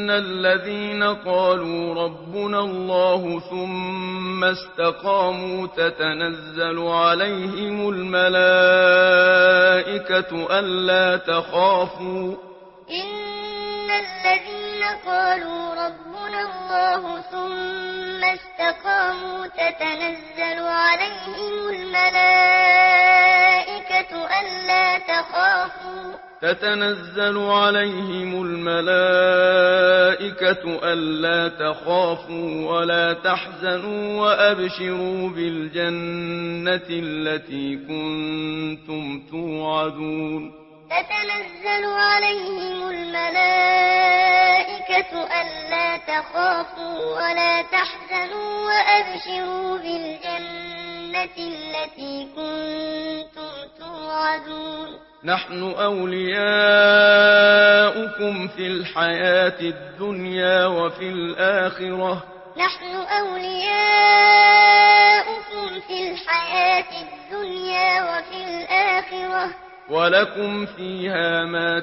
إن الذين قالوا ربنا الله ثم استقاموا تتنزل عليهم الملائكة ألا تخافوا إن الذين قالوا ربنا الله ثم استقاموا تتنزل عليهم الملائكة ألا تخافوا ولا تحزنوا وأبشروا بالجنة التي كنتم توعدون تتنزل عليهم الملائكة ألا تخافوا ولا تحزنوا وأبشروا بالجنة التي كنتم توعدون نحن أولياؤكم في الحياة الدنيا وفي الآخرة نحن أولياؤكم في الحياة الدنيا وفي الآخرة ولكم فيها ما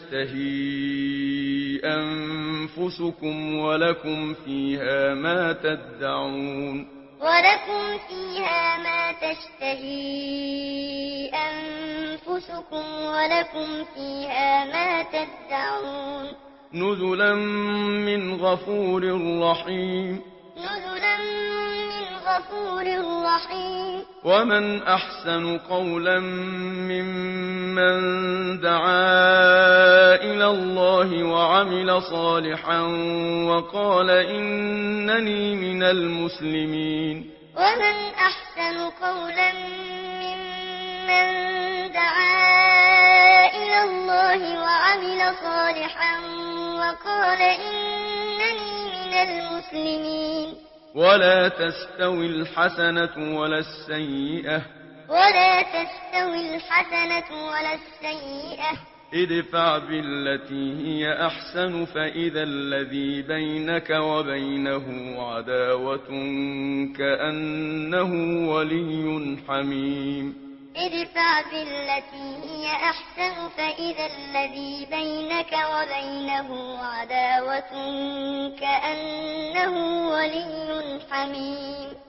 تشتهي أنفسكم ولكم فيها ما تدعون ولكم فيها ما تشتهي أنفسكم ولكم فيها ما تدعون نزلا من غفور رحيم نزلا من غفور رحيم ومن أحسن قولا ممن دعا إلى الله وعمل صالحا وقال إنني من المسلمين ومن أحسن قولا ممن دعا إلى الله وعمل صالحا وقال إنني من المسلمين ولا تستوي الحسنة ولا السيئة ادفع بالتي هي أحسن فإذا الذي بينك وبينه عداوة كأنه ولي حميم ادفع بالتي هي أحسن فإذا الذي بينك وبينه عداوة كأنه ولي حميم